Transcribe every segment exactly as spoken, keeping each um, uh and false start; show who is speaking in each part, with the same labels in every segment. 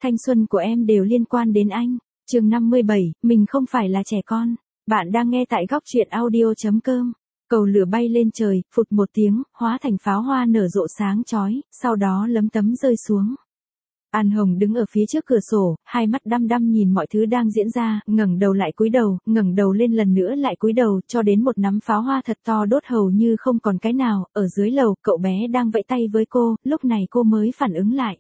Speaker 1: thanh xuân của em đều liên quan đến anh. Chương năm mươi bảy, mình không phải là trẻ con. Bạn đang nghe tại góc truyện audio.com. Cầu lửa bay lên trời, phụt một tiếng, hóa thành pháo hoa nở rộ sáng chói, sau đó lấm tấm rơi xuống. An Hồng đứng ở phía trước cửa sổ, hai mắt đăm đăm nhìn mọi thứ đang diễn ra, ngẩng đầu lại cúi đầu, ngẩng đầu lên lần nữa lại cúi đầu, cho đến một nắm pháo hoa thật to đốt hầu như không còn cái nào. Ở dưới lầu, cậu bé đang vẫy tay với cô, lúc này cô mới phản ứng lại.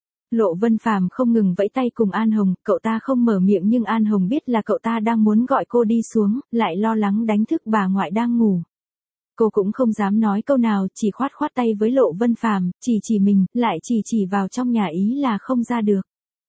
Speaker 1: Lộ Vân Phàm không ngừng vẫy tay cùng An Hồng, cậu ta không mở miệng nhưng An Hồng biết là cậu ta đang muốn gọi cô đi xuống, lại lo lắng đánh thức bà ngoại đang ngủ. Cô cũng không dám nói câu nào, chỉ khoát khoát tay với Lộ Vân Phàm, chỉ chỉ mình, lại chỉ chỉ vào trong nhà ý là không ra được.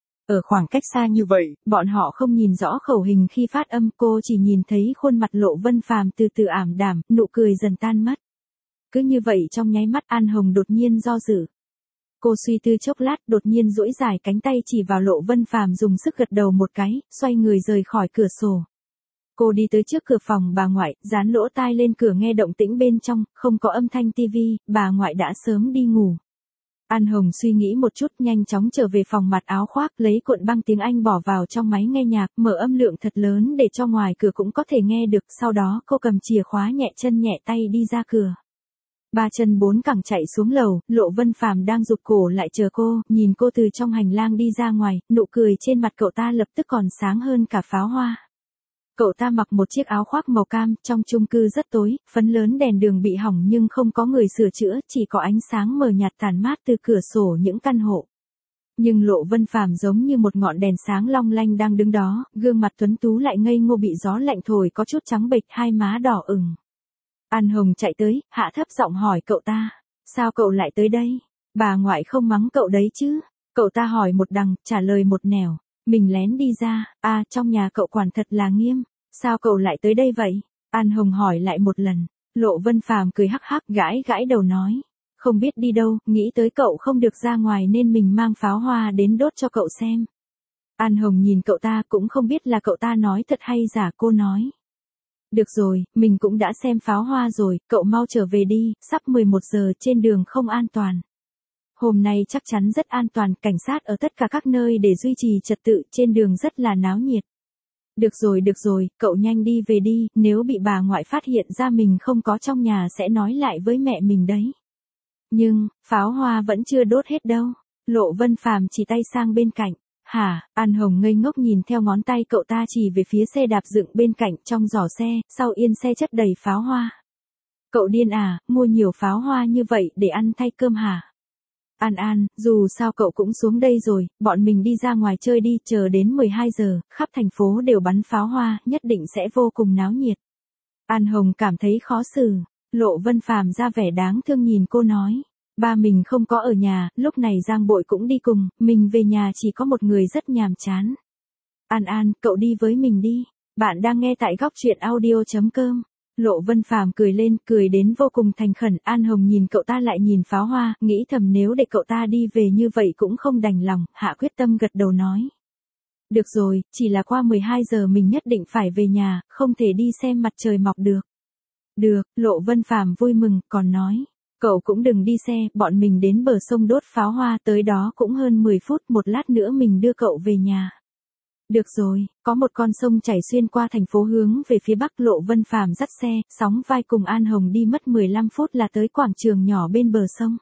Speaker 1: Ở khoảng cách xa như vậy, bọn họ không nhìn rõ khẩu hình khi phát âm, cô chỉ nhìn thấy khuôn mặt Lộ Vân Phàm từ từ ảm đạm, nụ cười dần tan mất. Cứ như vậy trong nháy mắt An Hồng đột nhiên do dự. Cô suy tư chốc lát, đột nhiên duỗi dài cánh tay chỉ vào Lộ Vân Phàm dùng sức gật đầu một cái, xoay người rời khỏi cửa sổ. Cô đi tới trước cửa phòng bà ngoại, dán lỗ tai lên cửa nghe động tĩnh bên trong, không có âm thanh tivi, bà ngoại đã sớm đi ngủ. An Hồng suy nghĩ một chút, nhanh chóng trở về phòng mặc áo khoác, lấy cuộn băng tiếng Anh bỏ vào trong máy nghe nhạc, mở âm lượng thật lớn để cho ngoài cửa cũng có thể nghe được, sau đó cô cầm chìa khóa nhẹ chân nhẹ tay đi ra cửa. Ba chân bốn cẳng chạy xuống lầu, Lộ Vân Phàm đang rụt cổ lại chờ cô, nhìn cô từ trong hành lang đi ra ngoài, nụ cười trên mặt cậu ta lập tức còn sáng hơn cả pháo hoa. Cậu ta mặc một chiếc áo khoác màu cam, trong chung cư rất tối, phấn lớn đèn đường bị hỏng nhưng không có người sửa chữa, chỉ có ánh sáng mờ nhạt tản mát từ cửa sổ những căn hộ. Nhưng Lộ Vân Phàm giống như một ngọn đèn sáng long lanh đang đứng đó, gương mặt tuấn tú lại ngây ngô bị gió lạnh thổi có chút trắng bệch, hai má đỏ ửng. An Hồng chạy tới, hạ thấp giọng hỏi cậu ta, sao cậu lại tới đây? Bà ngoại không mắng cậu đấy chứ? Cậu ta hỏi một đằng, trả lời một nẻo. Mình lén đi ra, à trong nhà cậu quản thật là nghiêm, sao cậu lại tới đây vậy? An Hồng hỏi lại một lần. Lộ Vân Phàm cười hắc hắc gãi gãi đầu nói, không biết đi đâu, nghĩ tới cậu không được ra ngoài nên mình mang pháo hoa đến đốt cho cậu xem. An Hồng nhìn cậu ta cũng không biết là cậu ta nói thật hay giả, cô nói. Được rồi, mình cũng đã xem pháo hoa rồi, cậu mau trở về đi, sắp mười một giờ, trên đường không an toàn. Hôm nay chắc chắn rất an toàn, cảnh sát ở tất cả các nơi để duy trì trật tự, trên đường rất là náo nhiệt. Được rồi được rồi, cậu nhanh đi về đi, nếu bị bà ngoại phát hiện ra mình không có trong nhà sẽ nói lại với mẹ mình đấy. Nhưng, pháo hoa vẫn chưa đốt hết đâu. Lộ Vân Phàm chỉ tay sang bên cạnh. Hả? An Hồng ngây ngốc nhìn theo ngón tay cậu ta chỉ về phía xe đạp dựng bên cạnh, trong giỏ xe, sau yên xe chất đầy pháo hoa. Cậu điên à, mua nhiều pháo hoa như vậy để ăn thay cơm hả? An An, dù sao cậu cũng xuống đây rồi, bọn mình đi ra ngoài chơi đi, chờ đến mười hai giờ, khắp thành phố đều bắn pháo hoa, nhất định sẽ vô cùng náo nhiệt. An Hồng cảm thấy khó xử. Lộ Vân Phàm ra vẻ đáng thương nhìn cô nói. Ba mình không có ở nhà, lúc này Giang Bội cũng đi cùng, mình về nhà chỉ có một người rất nhàm chán. An An, cậu đi với mình đi. Bạn đang nghe tại góc truyện audio.com. Lộ Vân Phàm cười lên, cười đến vô cùng thành khẩn. An Hồng nhìn cậu ta lại nhìn pháo hoa, nghĩ thầm nếu để cậu ta đi về như vậy cũng không đành lòng, hạ quyết tâm gật đầu nói. Được rồi, chỉ là qua mười hai giờ mình nhất định phải về nhà, không thể đi xem mặt trời mọc được. Được, Lộ Vân Phàm vui mừng, còn nói. Cậu cũng đừng đi xe, bọn mình đến bờ sông đốt pháo hoa, tới đó cũng hơn mười phút, một lát nữa mình đưa cậu về nhà. Được rồi, có một con sông chảy xuyên qua thành phố hướng về phía bắc. Lộ Vân Phàm dắt xe, sóng vai cùng An Hồng đi mất mười lăm phút là tới quảng trường nhỏ bên bờ sông.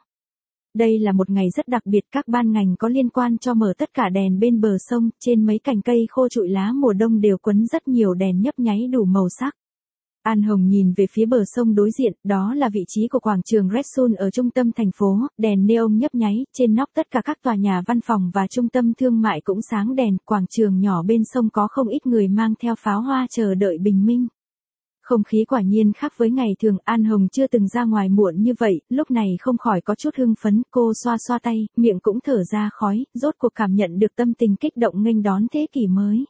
Speaker 1: Đây là một ngày rất đặc biệt, các ban ngành có liên quan cho mở tất cả đèn bên bờ sông, trên mấy cành cây khô trụi lá mùa đông đều quấn rất nhiều đèn nhấp nháy đủ màu sắc. An Hồng nhìn về phía bờ sông đối diện, đó là vị trí của quảng trường Red Sun ở trung tâm thành phố, đèn neon nhấp nháy, trên nóc tất cả các tòa nhà văn phòng và trung tâm thương mại cũng sáng đèn, quảng trường nhỏ bên sông có không ít người mang theo pháo hoa chờ đợi bình minh. Không khí quả nhiên khác với ngày thường, An Hồng chưa từng ra ngoài muộn như vậy, lúc này không khỏi có chút hưng phấn, cô xoa xoa tay, miệng cũng thở ra khói, rốt cuộc cảm nhận được tâm tình kích động nghênh đón thế kỷ mới.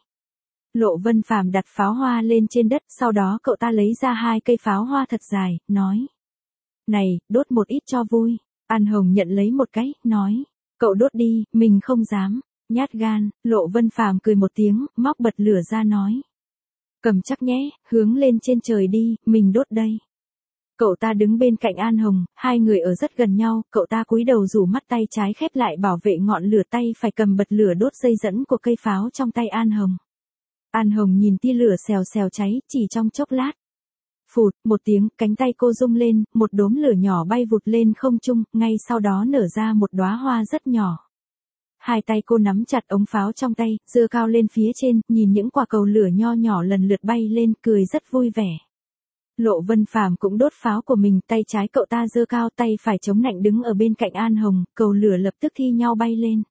Speaker 1: Lộ Vân Phàm đặt pháo hoa lên trên đất, sau đó cậu ta lấy ra hai cây pháo hoa thật dài, nói. Này, đốt một ít cho vui. An Hồng nhận lấy một cái, nói. Cậu đốt đi, mình không dám. Nhát gan, Lộ Vân Phàm cười một tiếng, móc bật lửa ra nói. Cầm chắc nhé, hướng lên trên trời đi, mình đốt đây. Cậu ta đứng bên cạnh An Hồng, hai người ở rất gần nhau, cậu ta cúi đầu rủ mắt tay trái khép lại bảo vệ ngọn lửa, tay phải cầm bật lửa đốt dây dẫn của cây pháo trong tay An Hồng. An Hồng nhìn tia lửa xèo xèo cháy, chỉ trong chốc lát. Phụt, một tiếng, cánh tay cô rung lên, một đốm lửa nhỏ bay vụt lên không trung, ngay sau đó nở ra một đóa hoa rất nhỏ. Hai tay cô nắm chặt ống pháo trong tay, giơ cao lên phía trên, nhìn những quả cầu lửa nho nhỏ lần lượt bay lên, cười rất vui vẻ. Lộ Vân Phàm cũng đốt pháo của mình, tay trái cậu ta giơ cao, tay phải chống nạnh đứng ở bên cạnh An Hồng, cầu lửa lập tức thi nhau bay lên.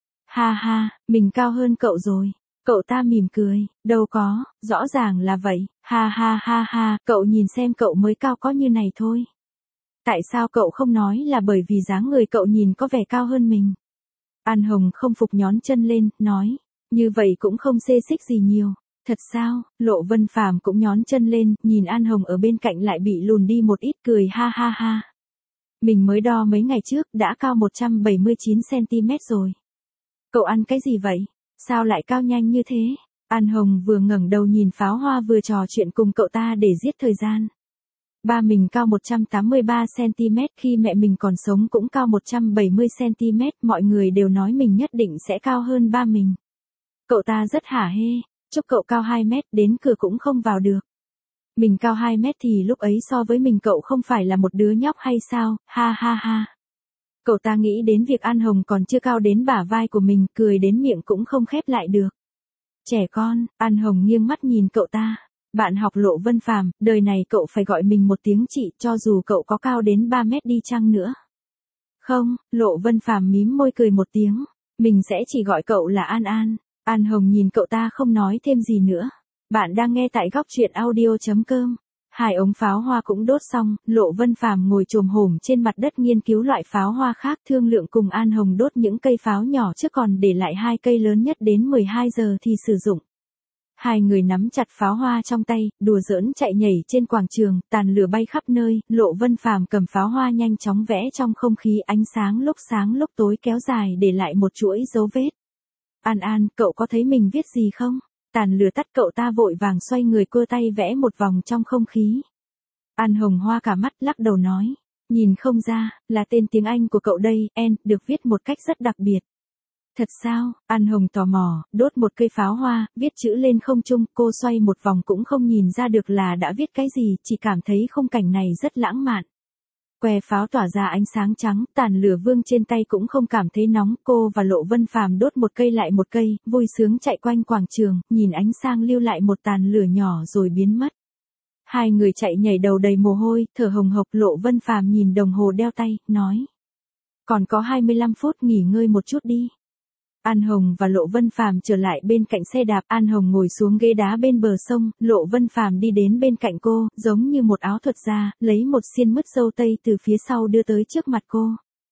Speaker 1: Ha ha, mình cao hơn cậu rồi. Cậu ta mỉm cười, đâu có, rõ ràng là vậy, ha ha ha ha, cậu nhìn xem cậu mới cao có như này thôi. Tại sao cậu không nói là bởi vì dáng người cậu nhìn có vẻ cao hơn mình? An Hồng không phục nhón chân lên, nói, như vậy cũng không xê xích gì nhiều. Thật sao? Lộ Vân Phàm cũng nhón chân lên, nhìn An Hồng ở bên cạnh lại bị lùn đi một ít, cười ha ha ha. Mình mới đo mấy ngày trước, đã cao một trăm bảy mươi chín xăng-ti-mét rồi. Cậu ăn cái gì vậy? Sao lại cao nhanh như thế? An Hồng vừa ngẩng đầu nhìn pháo hoa vừa trò chuyện cùng cậu ta để giết thời gian. Ba mình cao một trăm tám mươi ba xăng-ti-mét, khi mẹ mình còn sống cũng cao một trăm bảy mươi xăng-ti-mét, mọi người đều nói mình nhất định sẽ cao hơn ba mình. Cậu ta rất hả hê, chúc cậu cao hai mét, đến cửa cũng không vào được. Mình cao hai mét thì lúc ấy so với mình cậu không phải là một đứa nhóc hay sao, ha ha ha. Cậu ta nghĩ đến việc An Hồng còn chưa cao đến bả vai của mình, cười đến miệng cũng không khép lại được. Trẻ con, An Hồng nghiêng mắt nhìn cậu ta. Bạn học Lộ Vân Phàm, đời này cậu phải gọi mình một tiếng chị, cho dù cậu có cao đến ba mét đi chăng nữa. Không, Lộ Vân Phàm mím môi cười một tiếng. Mình sẽ chỉ gọi cậu là An An. An Hồng nhìn cậu ta không nói thêm gì nữa. Bạn đang nghe tại góc truyện audio chấm com. Hai ống pháo hoa cũng đốt xong, Lộ Vân Phàm ngồi chồm hổm trên mặt đất nghiên cứu loại pháo hoa khác, thương lượng cùng An Hồng đốt những cây pháo nhỏ trước còn để lại hai cây lớn nhất đến mười hai giờ thì sử dụng. Hai người nắm chặt pháo hoa trong tay, đùa giỡn chạy nhảy trên quảng trường, tàn lửa bay khắp nơi, Lộ Vân Phàm cầm pháo hoa nhanh chóng vẽ trong không khí, ánh sáng lúc sáng lúc tối kéo dài để lại một chuỗi dấu vết. An An, cậu có thấy mình viết gì không? Tàn lửa tắt, cậu ta vội vàng xoay người cua tay vẽ một vòng trong không khí. An Hồng hoa cả mắt, lắc đầu nói, nhìn không ra, là tên tiếng Anh của cậu đây, N, được viết một cách rất đặc biệt. Thật sao? An Hồng tò mò, đốt một cây pháo hoa, viết chữ lên không trung, cô xoay một vòng cũng không nhìn ra được là đã viết cái gì, chỉ cảm thấy khung cảnh này rất lãng mạn. Que pháo tỏa ra ánh sáng trắng, tàn lửa vương trên tay cũng không cảm thấy nóng, cô và Lộ Vân Phàm đốt một cây lại một cây, vui sướng chạy quanh quảng trường, nhìn ánh sáng lưu lại một tàn lửa nhỏ rồi biến mất. Hai người chạy nhảy đầu đầy mồ hôi, thở hồng hộc, Lộ Vân Phàm nhìn đồng hồ đeo tay, nói. Còn có hai mươi lăm phút, nghỉ ngơi một chút đi. An Hồng và Lộ Vân Phàm trở lại bên cạnh xe đạp, An Hồng ngồi xuống ghế đá bên bờ sông, Lộ Vân Phàm đi đến bên cạnh cô, giống như một áo thuật gia, lấy một xiên mứt dâu tây từ phía sau đưa tới trước mặt cô.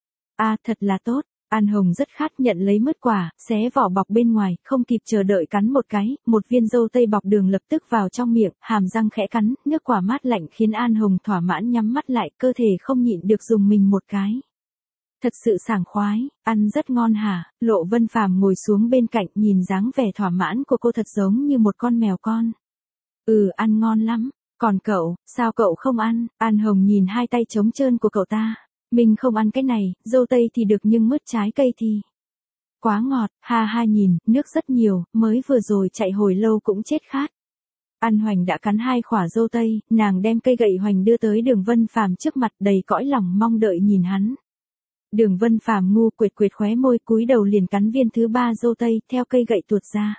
Speaker 1: À, thật là tốt. An Hồng rất khát nhận lấy mứt quả, xé vỏ bọc bên ngoài, không kịp chờ đợi cắn một cái, một viên dâu tây bọc đường lập tức vào trong miệng, hàm răng khẽ cắn, nước quả mát lạnh khiến An Hồng thỏa mãn nhắm mắt lại, cơ thể không nhịn được dùng mình một cái. Thật sự sảng khoái, ăn rất ngon hả? Lộ Vân Phàm ngồi xuống bên cạnh, nhìn dáng vẻ thỏa mãn của cô thật giống như một con mèo con. Ừ, ăn ngon lắm. Còn cậu, sao cậu không ăn? An Hồng nhìn hai tay trống trơn của cậu ta. Mình không ăn cái này, dâu tây thì được nhưng mứt trái cây thì quá ngọt, ha ha, nhìn, nước rất nhiều, mới vừa rồi chạy hồi lâu cũng chết khát. An Hoành đã cắn hai khỏa dâu tây, nàng đem cây gậy hoành đưa tới Đường Vân Phàm trước mặt, đầy cõi lòng mong đợi nhìn hắn. Đường Vân Phàm ngu quệt quệt khóe môi, cúi đầu liền cắn viên thứ ba dâu tây, theo cây gậy tuột ra.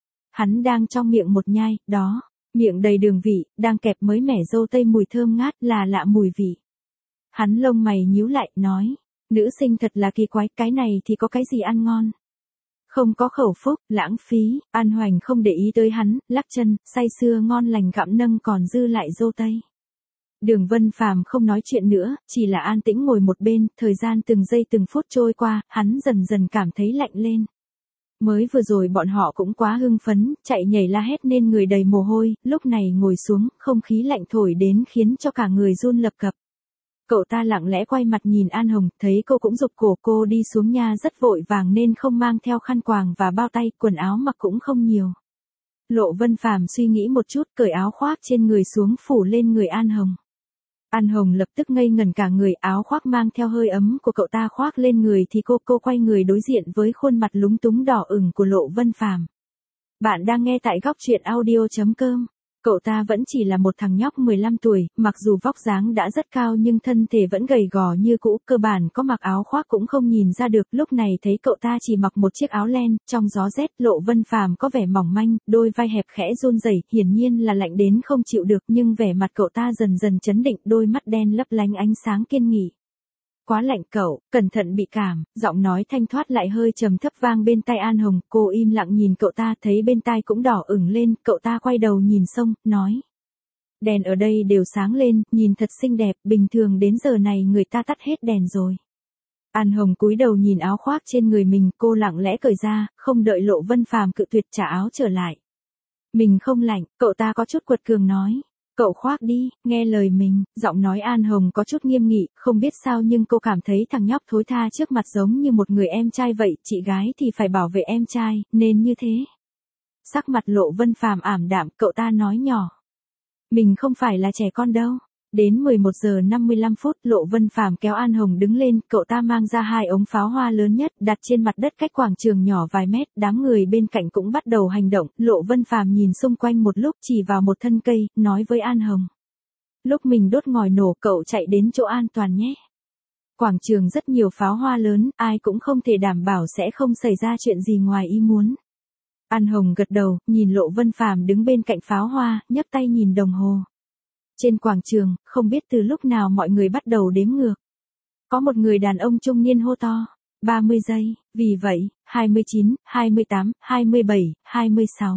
Speaker 1: Hắn đang trong miệng một nhai, đó, miệng đầy đường vị, đang kẹp mới mẻ dâu tây mùi thơm ngát, là lạ mùi vị. Hắn lông mày nhíu lại, nói, nữ sinh thật là kỳ quái, cái này thì có cái gì ăn ngon? Không có khẩu phúc, lãng phí. An Hoành không để ý tới hắn, lắc chân, say sưa ngon lành gặm nâng còn dư lại dâu tây. Đường Vân Phàm không nói chuyện nữa, chỉ là an tĩnh ngồi một bên, thời gian từng giây từng phút trôi qua, hắn dần dần cảm thấy lạnh lên. Mới vừa rồi bọn họ cũng quá hưng phấn, chạy nhảy la hét nên người đầy mồ hôi, lúc này ngồi xuống, không khí lạnh thổi đến khiến cho cả người run lập cập. Cậu ta lặng lẽ quay mặt nhìn An Hồng, thấy cô cũng giục cổ cô đi xuống nha, rất vội vàng nên không mang theo khăn quàng và bao tay, quần áo mặc cũng không nhiều. Lộ Vân Phàm suy nghĩ một chút, cởi áo khoác trên người xuống phủ lên người An Hồng. An Hồng lập tức ngây ngẩn cả người, áo khoác mang theo hơi ấm của cậu ta khoác lên người thì cô cô quay người đối diện với khuôn mặt lúng túng đỏ ửng của Lộ Vân Phàm. Bạn đang nghe tại góc truyện audio chấm com. Cậu ta vẫn chỉ là một thằng nhóc mười lăm tuổi, mặc dù vóc dáng đã rất cao nhưng thân thể vẫn gầy gò như cũ, cơ bản có mặc áo khoác cũng không nhìn ra được. Lúc này thấy cậu ta chỉ mặc một chiếc áo len, trong gió rét, Lộ Vân Phàm có vẻ mỏng manh, đôi vai hẹp khẽ run rẩy, hiển nhiên là lạnh đến không chịu được, nhưng vẻ mặt cậu ta dần dần chấn định, đôi mắt đen lấp lánh ánh sáng kiên nghị. Quá lạnh cậu, cẩn thận bị cảm, giọng nói thanh thoát lại hơi trầm thấp vang bên tai An Hồng, cô im lặng nhìn cậu ta, thấy bên tai cũng đỏ ửng lên, cậu ta quay đầu nhìn sông, nói. Đèn ở đây đều sáng lên, nhìn thật xinh đẹp, bình thường đến giờ này người ta tắt hết đèn rồi. An Hồng cúi đầu nhìn áo khoác trên người mình, cô lặng lẽ cởi ra, không đợi Lộ Vân Phàm cự tuyệt trả áo trở lại. Mình không lạnh, cậu ta có chút quật cường nói. Cậu khoác đi, nghe lời mình, giọng nói An Hồng có chút nghiêm nghị, không biết sao nhưng cô cảm thấy thằng nhóc thối tha trước mặt giống như một người em trai vậy, chị gái thì phải bảo vệ em trai, nên như thế. Sắc mặt Lộ Vân Phàm ảm đạm, cậu ta nói nhỏ. Mình không phải là trẻ con đâu. Đến mười một giờ năm mươi lăm phút, Lộ Vân Phàm kéo An Hồng đứng lên, cậu ta mang ra hai ống pháo hoa lớn nhất, đặt trên mặt đất cách quảng trường nhỏ vài mét, đám người bên cạnh cũng bắt đầu hành động, Lộ Vân Phàm nhìn xung quanh một lúc chỉ vào một thân cây, nói với An Hồng. Lúc mình đốt ngòi nổ, cậu chạy đến chỗ an toàn nhé. Quảng trường rất nhiều pháo hoa lớn, ai cũng không thể đảm bảo sẽ không xảy ra chuyện gì ngoài ý muốn. An Hồng gật đầu, nhìn Lộ Vân Phàm đứng bên cạnh pháo hoa, nhấc tay nhìn đồng hồ. Trên quảng trường, không biết từ lúc nào mọi người bắt đầu đếm ngược. Có một người đàn ông trung niên hô to, ba mươi giây, vì vậy, hai mươi chín, hai mươi tám, hai mươi bảy, hai mươi sáu.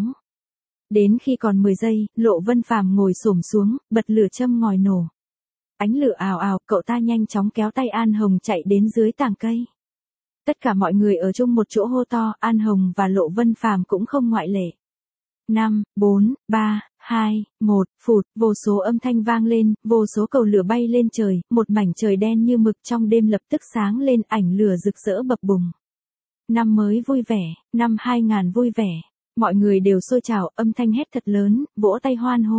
Speaker 1: Đến khi còn mười giây, Lộ Vân Phàm ngồi xổm xuống, bật lửa châm ngòi nổ. Ánh lửa ào ào, cậu ta nhanh chóng kéo tay An Hồng chạy đến dưới tàng cây. Tất cả mọi người ở chung một chỗ hô to, An Hồng và Lộ Vân Phàm cũng không ngoại lệ. năm, bốn, ba, hai, một, phụt, vô số âm thanh vang lên, vô số cầu lửa bay lên trời, một mảnh trời đen như mực trong đêm lập tức sáng lên, ảnh lửa rực rỡ bập bùng. Năm mới vui vẻ, năm hai nghìn vui vẻ, mọi người đều sôi trào, âm thanh hét thật lớn, vỗ tay hoan hô.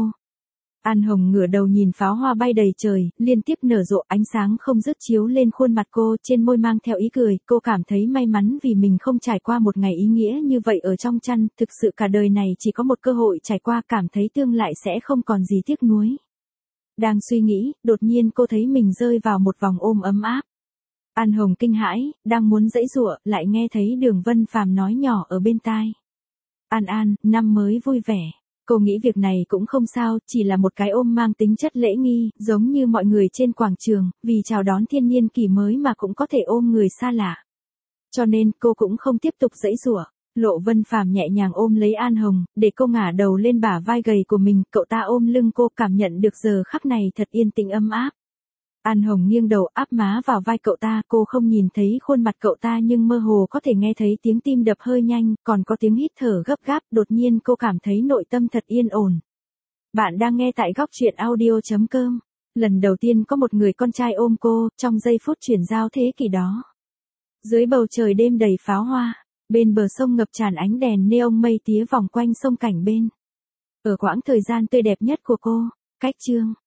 Speaker 1: An Hồng ngửa đầu nhìn pháo hoa bay đầy trời, liên tiếp nở rộ, ánh sáng không dứt chiếu lên khuôn mặt cô, trên môi mang theo ý cười, cô cảm thấy may mắn vì mình không trải qua một ngày ý nghĩa như vậy ở trong chăn, thực sự cả đời này chỉ có một cơ hội trải qua, cảm thấy tương lai sẽ không còn gì tiếc nuối. Đang suy nghĩ, đột nhiên cô thấy mình rơi vào một vòng ôm ấm áp. An Hồng kinh hãi, đang muốn giãy giụa, lại nghe thấy Đường Vân Phàm nói nhỏ ở bên tai. An An, năm mới vui vẻ. Cô nghĩ việc này cũng không sao, chỉ là một cái ôm mang tính chất lễ nghi, giống như mọi người trên quảng trường, vì chào đón thiên niên kỷ mới mà cũng có thể ôm người xa lạ. Cho nên cô cũng không tiếp tục giãy giụa. Lộ Vân Phàm nhẹ nhàng ôm lấy An Hồng, để cô ngả đầu lên bả vai gầy của mình, cậu ta ôm lưng cô, cảm nhận được giờ khắc này thật yên tĩnh ấm áp. An Hồng nghiêng đầu áp má vào vai cậu ta, cô không nhìn thấy khuôn mặt cậu ta nhưng mơ hồ có thể nghe thấy tiếng tim đập hơi nhanh, còn có tiếng hít thở gấp gáp, đột nhiên cô cảm thấy nội tâm thật yên ổn. Bạn đang nghe tại góc truyện audio chấm com. Lần đầu tiên có một người con trai ôm cô, trong giây phút chuyển giao thế kỷ đó. Dưới bầu trời đêm đầy pháo hoa, bên bờ sông ngập tràn ánh đèn neon mây tía vòng quanh sông cảnh bên. Ở quãng thời gian tươi đẹp nhất của cô, cách chương.